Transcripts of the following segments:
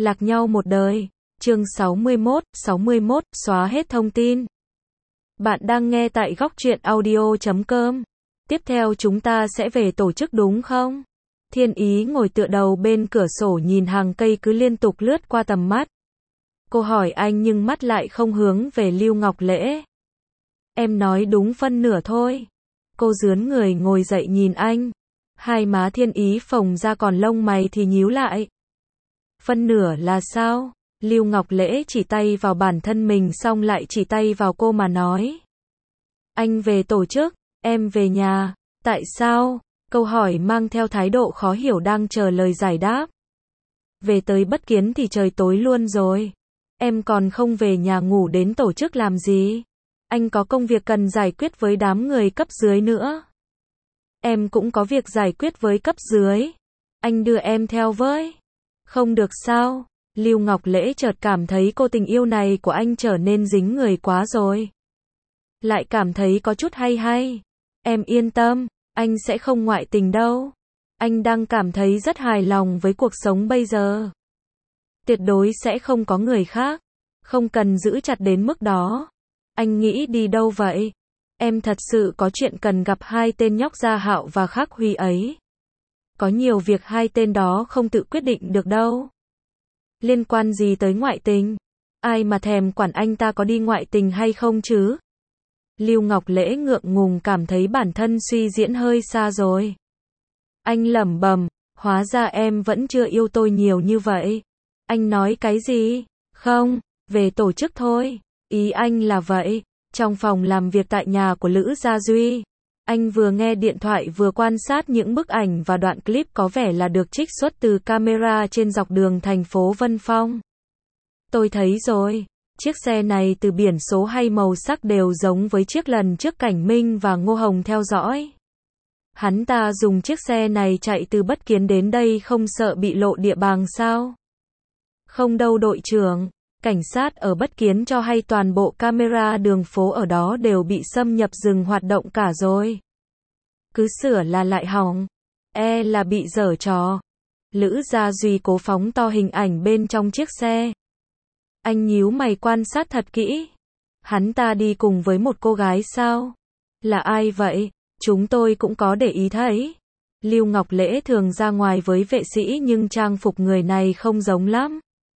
Lạc nhau một đời. Chương 61, xóa hết thông tin. Bạn đang nghe tại góc truyện audio.com. Tiếp theo chúng ta sẽ về tổ chức đúng không? Thiên Ý ngồi tựa đầu bên cửa sổ nhìn hàng cây cứ liên tục lướt qua tầm mắt. Cô hỏi anh nhưng mắt lại không hướng về Lưu Ngọc Lễ. Em nói đúng phân nửa thôi. Cô rướn người ngồi dậy nhìn anh. Hai má Thiên Ý phồng ra còn lông mày thì nhíu lại. Phân nửa là sao? Lưu Ngọc Lễ chỉ tay vào bản thân mình xong lại chỉ tay vào cô mà nói. Anh về tổ chức, em về nhà. Tại sao? Câu hỏi mang theo thái độ khó hiểu đang chờ lời giải đáp. Về tới Bất Kiến thì trời tối luôn rồi. Em còn không về nhà ngủ đến tổ chức làm gì? Anh có công việc cần giải quyết với đám người cấp dưới nữa. Em cũng có việc giải quyết với cấp dưới. Anh đưa em theo với. Không được sao? Lưu Ngọc Lễ chợt cảm thấy cô tình yêu này của anh trở nên dính người quá rồi. Lại cảm thấy có chút hay hay. Em yên tâm, anh sẽ không ngoại tình đâu. Anh đang cảm thấy rất hài lòng với cuộc sống bây giờ. Tuyệt đối sẽ không có người khác. Không cần giữ chặt đến mức đó. Anh nghĩ đi đâu vậy? Em thật sự có chuyện cần gặp hai tên nhóc Gia Hạo và Khắc Huy ấy. Có nhiều việc hai tên đó không tự quyết định được đâu. Liên quan gì tới ngoại tình? Ai mà thèm quản anh ta có đi ngoại tình hay không chứ? Lưu Ngọc Lễ ngượng ngùng cảm thấy bản thân suy diễn hơi xa rồi. Anh lẩm bẩm, hóa ra em vẫn chưa yêu tôi nhiều như vậy. Anh nói cái gì? Không, về tổ chức thôi. Ý anh là vậy. Trong phòng làm việc tại nhà của Lữ Gia Duy, anh vừa nghe điện thoại vừa quan sát những bức ảnh và đoạn clip có vẻ là được trích xuất từ camera trên dọc đường thành phố Vân Phong. Tôi thấy rồi, chiếc xe này từ biển số hay màu sắc đều giống với chiếc lần trước Cảnh Minh và Ngô Hồng theo dõi. Hắn ta dùng chiếc xe này chạy từ Bất Kiến đến đây không sợ bị lộ địa bàn sao? Không đâu đội trưởng. Cảnh sát ở Bất Kiến cho hay toàn bộ camera đường phố ở đó đều bị xâm nhập dừng hoạt động cả rồi. Cứ sửa là lại hỏng. Là bị giở trò. Lữ Gia Duy cố phóng to hình ảnh bên trong chiếc xe. Anh nhíu mày quan sát thật kỹ. Hắn ta đi cùng với một cô gái sao? Là ai vậy? Chúng tôi cũng có để ý thấy. Lưu Ngọc Lễ thường ra ngoài với vệ sĩ nhưng trang phục người này không giống lắm.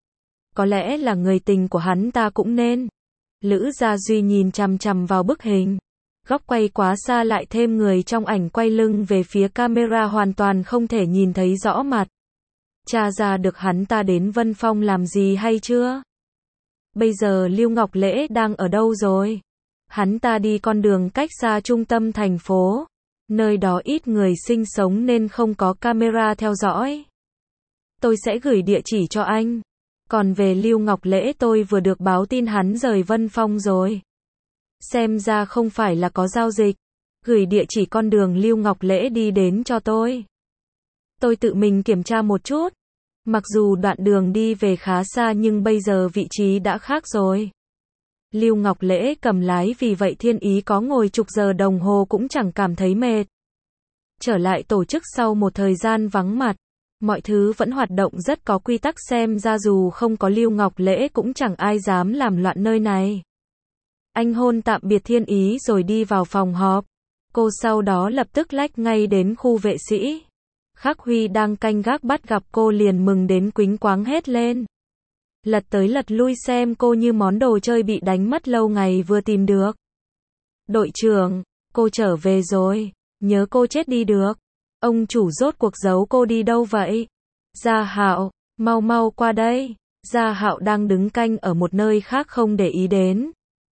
Có lẽ là người tình của hắn ta cũng nên. Lữ Gia Duy nhìn chằm chằm vào bức hình. Góc quay quá xa lại thêm người trong ảnh quay lưng về phía camera hoàn toàn không thể nhìn thấy rõ mặt. Tra ra được hắn ta đến Vân Phong làm gì hay chưa? Bây giờ Lưu Ngọc Lễ đang ở đâu rồi? Hắn ta đi con đường cách xa trung tâm thành phố. Nơi đó ít người sinh sống nên không có camera theo dõi. Tôi sẽ gửi địa chỉ cho anh. Còn về Lưu Ngọc Lễ tôi vừa được báo tin hắn rời Vân Phong rồi. Xem ra không phải là có giao dịch. Gửi địa chỉ con đường Lưu Ngọc Lễ đi đến cho tôi. Tôi tự mình kiểm tra một chút. Mặc dù đoạn đường đi về khá xa nhưng bây giờ vị trí đã khác rồi. Lưu Ngọc Lễ cầm lái vì vậy Thiên Ý có ngồi chục giờ đồng hồ cũng chẳng cảm thấy mệt. Trở lại tổ chức sau một thời gian vắng mặt. Mọi thứ vẫn hoạt động rất có quy tắc xem ra dù không có Lưu Ngọc Lễ cũng chẳng ai dám làm loạn nơi này. Anh hôn tạm biệt Thiên Ý rồi đi vào phòng họp. Cô sau đó lập tức lách ngay đến khu vệ sĩ. Khắc Huy đang canh gác bắt gặp cô liền mừng đến quýnh quáng hét lên. Lật tới lật lui xem cô như món đồ chơi bị đánh mất lâu ngày vừa tìm được. Đội trưởng, cô trở về rồi, nhớ cô chết đi được. Ông chủ rốt cuộc giấu cô đi đâu vậy? Gia Hạo, mau mau qua đây. Gia Hạo đang đứng canh ở một nơi khác không để ý đến.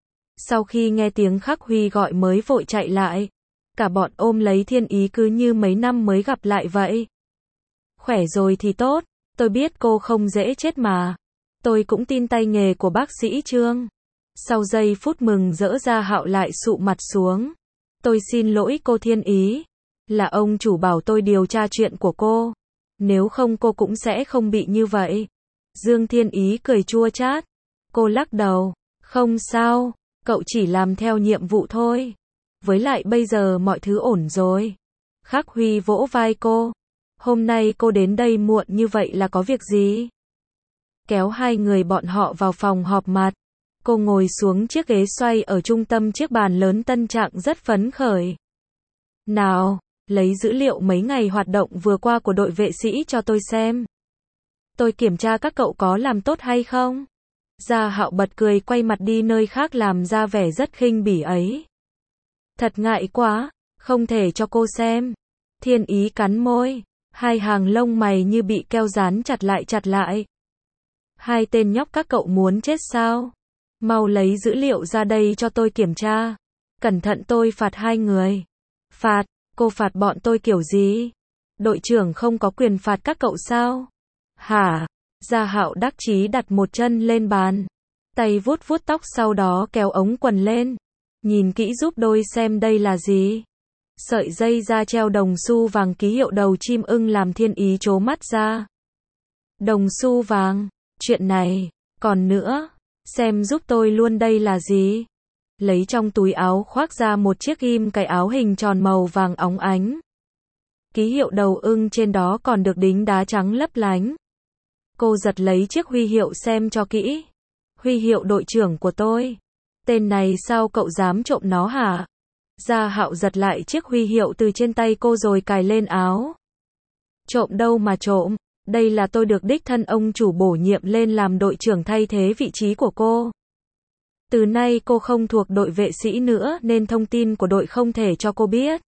Sau khi nghe tiếng Khắc Huy gọi mới vội chạy lại. Cả bọn ôm lấy Thiên Ý cứ như mấy năm mới gặp lại vậy. Khỏe rồi thì tốt, tôi biết cô không dễ chết mà. Tôi cũng tin tay nghề của bác sĩ Trương. Sau giây phút mừng rỡ Gia Hạo lại sụ mặt xuống. Tôi xin lỗi cô Thiên Ý. Là ông chủ bảo tôi điều tra chuyện của cô. Nếu không cô cũng sẽ không bị như vậy. Dương Thiên Ý cười chua chát. Cô lắc đầu. Không sao, cậu chỉ làm theo nhiệm vụ thôi. Với lại bây giờ mọi thứ ổn rồi. Khắc Huy vỗ vai cô. Hôm nay cô đến đây muộn như vậy là có việc gì? kéo hai người bọn họ vào phòng họp mặt. Cô ngồi xuống chiếc ghế xoay ở trung tâm chiếc bàn lớn, tâm trạng rất phấn khởi. Nào, lấy dữ liệu mấy ngày hoạt động vừa qua của đội vệ sĩ cho tôi xem. Tôi kiểm tra các cậu có làm tốt hay không. Gia Hạo bật cười quay mặt đi nơi khác làm ra vẻ rất khinh bỉ ấy. Thật ngại quá, không thể cho cô xem. Thiên Ý cắn môi, hai hàng lông mày như bị keo dán chặt lại. Hai tên nhóc các cậu muốn chết sao? Mau lấy dữ liệu ra đây cho tôi kiểm tra. Cẩn thận tôi phạt hai người. Phạt? Cô phạt bọn tôi kiểu gì? Đội trưởng không có quyền phạt các cậu sao? Hả? Gia Hạo đắc chí đặt một chân lên bàn, tay vuốt tóc sau đó kéo ống quần lên. Nhìn kỹ giúp đôi xem đây là gì. Sợi dây da treo đồng xu vàng ký hiệu đầu chim ưng làm Thiên Ý trố mắt ra. Đồng xu vàng? Chuyện này, còn nữa, xem giúp tôi luôn đây là gì? Lấy trong túi áo khoác ra một chiếc ghim cài áo hình tròn màu vàng óng ánh. Ký hiệu đầu ưng trên đó còn được đính đá trắng lấp lánh. Cô giật lấy chiếc huy hiệu xem cho kỹ. Huy hiệu đội trưởng của tôi. Tên này sao cậu dám trộm nó hả? Gia Hạo giật lại chiếc huy hiệu từ trên tay cô rồi cài lên áo. Trộm đâu mà trộm, đây là tôi được đích thân ông chủ bổ nhiệm lên làm đội trưởng thay thế vị trí của cô. Từ nay cô không thuộc đội vệ sĩ nữa nên thông tin của đội không thể cho cô biết.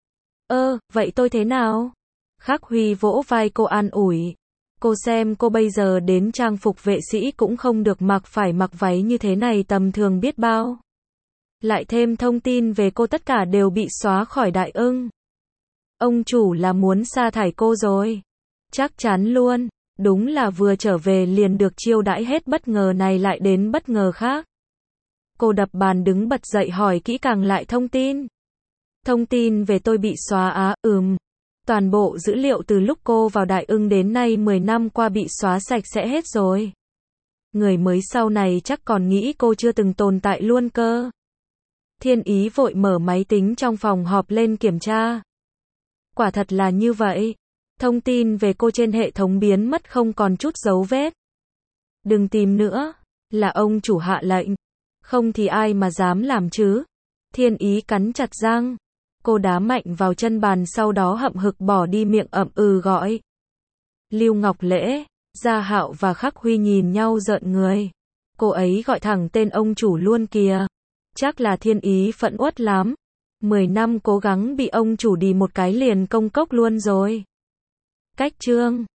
Vậy tôi thế nào? Khắc Huy vỗ vai cô an ủi. Cô xem cô bây giờ đến trang phục vệ sĩ cũng không được mặc, phải mặc váy như thế này tầm thường biết bao. Lại thêm thông tin về cô tất cả đều bị xóa khỏi Đại Ưng. Ông chủ là muốn sa thải cô rồi. Chắc chắn luôn, đúng là vừa trở về liền được chiêu đãi, hết bất ngờ này lại đến bất ngờ khác. Cô đập bàn đứng bật dậy hỏi kỹ càng lại thông tin. Thông tin về tôi bị xóa á? Toàn bộ dữ liệu từ lúc cô vào Đại Ưng đến nay 10 năm qua bị xóa sạch sẽ hết rồi. Người mới sau này chắc còn nghĩ cô chưa từng tồn tại luôn cơ. Thiên Ý vội mở máy tính trong phòng họp lên kiểm tra. Quả thật là như vậy. Thông tin về cô trên hệ thống biến mất không còn chút dấu vết. Đừng tìm nữa, là ông chủ hạ lệnh. Không thì ai mà dám làm chứ. Thiên Ý cắn chặt răng. Cô đá mạnh vào chân bàn sau đó hậm hực bỏ đi, miệng ậm gọi. Lưu Ngọc Lễ, Gia Hạo và Khắc Huy nhìn nhau rợn người. Cô ấy gọi thẳng tên ông chủ luôn kìa. Chắc là Thiên Ý phẫn uất lắm. 10 năm cố gắng bị ông chủ đì một cái liền công cốc luôn rồi. Cách chương